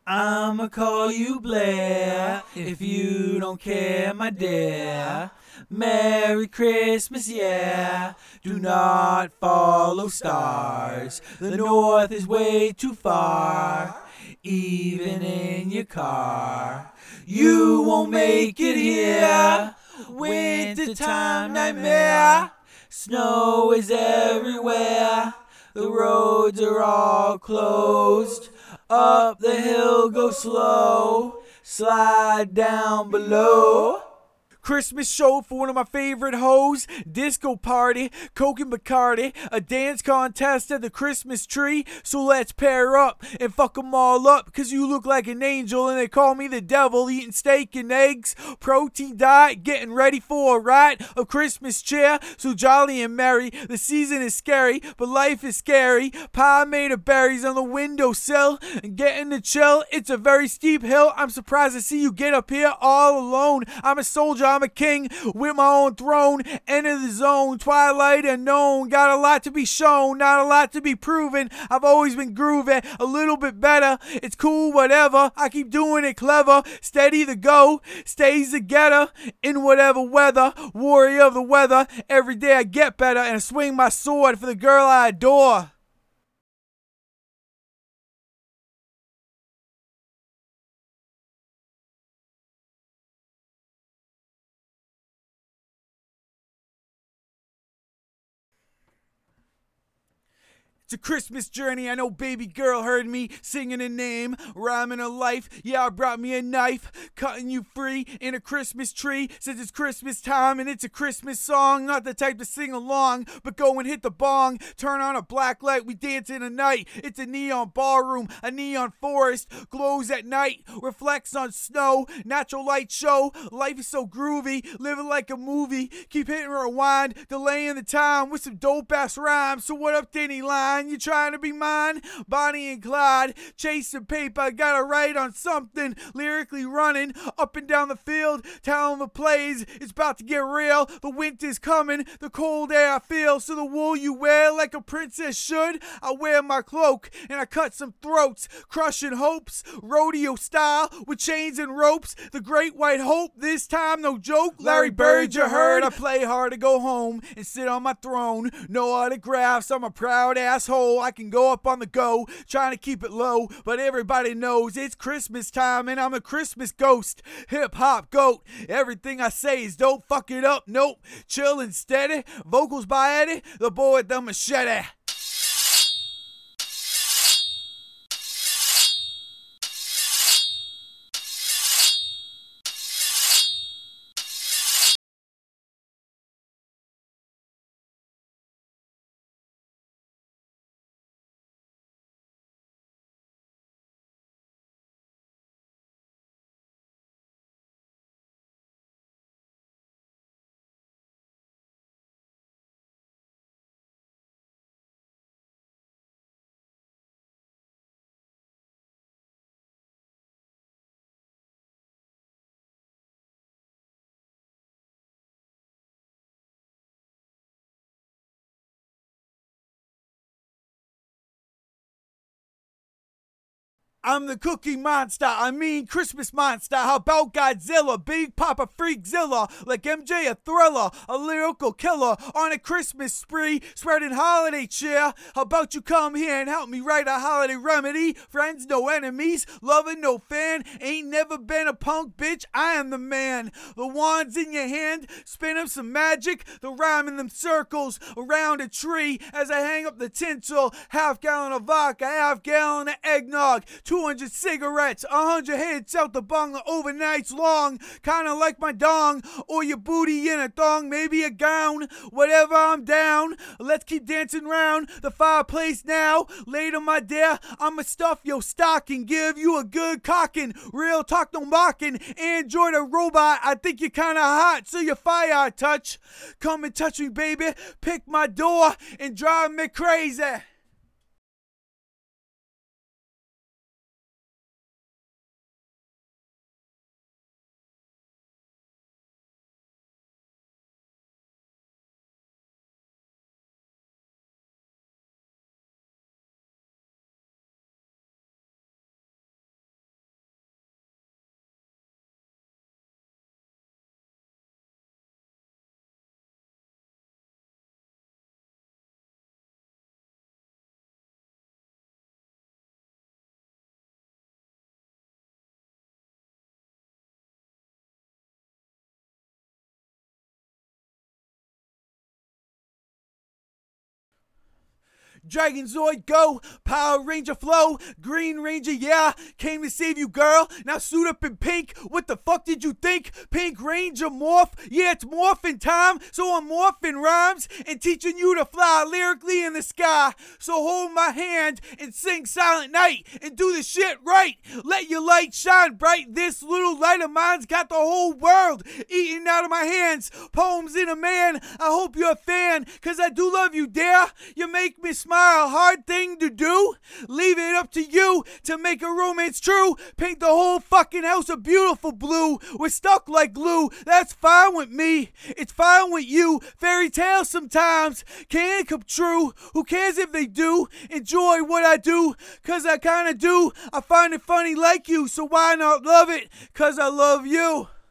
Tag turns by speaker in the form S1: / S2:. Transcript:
S1: I'ma call you Blair if you don't care, my dear. Merry Christmas, yeah. Do not follow stars. The north is way too far, even in your car. You won't make it here. Wintertime nightmare. Snow is everywhere. The roads are all closed. Up the hill go slow. Slide down below. Christmas show for one of my favorite hoes, disco party, Coke and Bacardi, a dance contest at the Christmas tree. So let's pair up and fuck them all up, cause you look like an angel and they call me the devil, eating steak and eggs, protein diet, getting ready for a ride of Christmas cheer. So jolly and merry, the season is scary, but life is scary. Pie made of berries on the windowsill and getting to chill. It's a very steep hill. I'm surprised to see you get up here all alone. I'm a soldier, I'm a king with my own throne. Enter the zone, twilight unknown. Got a lot to be shown, not a lot to be proven. I've always been grooving a little bit better. It's cool, whatever. I keep doing it clever. Steady the go, stays the getter in whatever weather. Warrior of the weather. Every day I get better and I swing my sword for the girl I adore. It's a Christmas journey, I know baby girl heard me singing a name, rhyming a life. Yeah, I brought me a knife, cutting you free in a Christmas tree. Since it's Christmas time and it's a Christmas song, not the type to sing along, but go and hit the bong. Turn on a black light, we dance in the night. It's a neon ballroom, a neon forest, glows at night, reflects on snow, natural light show. Life is so groovy, living like a movie. Keep hitting rewind, delaying the time with some dope ass rhymes. So what up, Danny Line? You trying to be mine? Bonnie and Clyde, chasing paper, gotta write on something. Lyrically running up and down the field, telling the plays. It's about to get real. The winter's coming, the cold air I feel. So the wool you wear like a princess should. I wear my cloak and I cut some throats, crushing hopes, rodeo style with chains and ropes. The great white hope, this time no joke. Larry Bird, you heard? I play hard to go home and sit on my throne. No autographs, I'm a proud asshole. I can go up on the go, trying to keep it low, but everybody knows it's Christmas time and I'm a Christmas ghost. Hip hop goat, everything I say is don't fuck it up, nope. Chill and steady, vocals by Eddie, the boy with the machete. I'm the cookie monster, I mean Christmas monster. How about Godzilla, Big Papa Freakzilla, like MJ a thriller, a lyrical killer on a Christmas spree, spreading holiday cheer. How about you come here and help me write a holiday remedy? Friends, no enemies, loving no fan, ain't never been a punk bitch, I am the man. The wand's in your hand, spin up some magic, the rhyme in them circles around a tree as I hang up the tinsel. Half gallon of vodka, half gallon of eggnog, 200 cigarettes, 100 hits out the bung, the overnight's long. Kinda like my dong, or your booty in a thong, maybe a gown. Whatever, I'm down. Let's keep dancing round the fireplace now. Later, my dear, I'ma stuff your stocking, give you a good cocking. Real talk, no mocking. Android or robot, I think you're kinda hot, so your fire I touch. Come and touch me, baby. Pick my door and drive me crazy. Dragon Zoid go, Power Ranger flow, Green Ranger yeah, came to save you girl, now suit up in pink, what the fuck did you think? Pink Ranger morph, yeah it's morphin' time, so I'm morphin' rhymes and teaching you to fly lyrically in the sky. So hold my hand and sing Silent Night and do the shit right. Let your light shine bright. This little light of mine's got the whole world eating out of my hands. Poems in a man. I hope you're a fan, cause I do love you, dear. You make me smile. Hard thing to do. Leave it up to you to make a romance true. Paint the whole fucking house a beautiful blue. We're stuck like glue. That's fine with me. It's fine with you. Fairy tales sometimes can come true. Who cares if they do? Enjoy what I do, cause I kinda do. I find it funny like you, so why not love it? Cause I love you.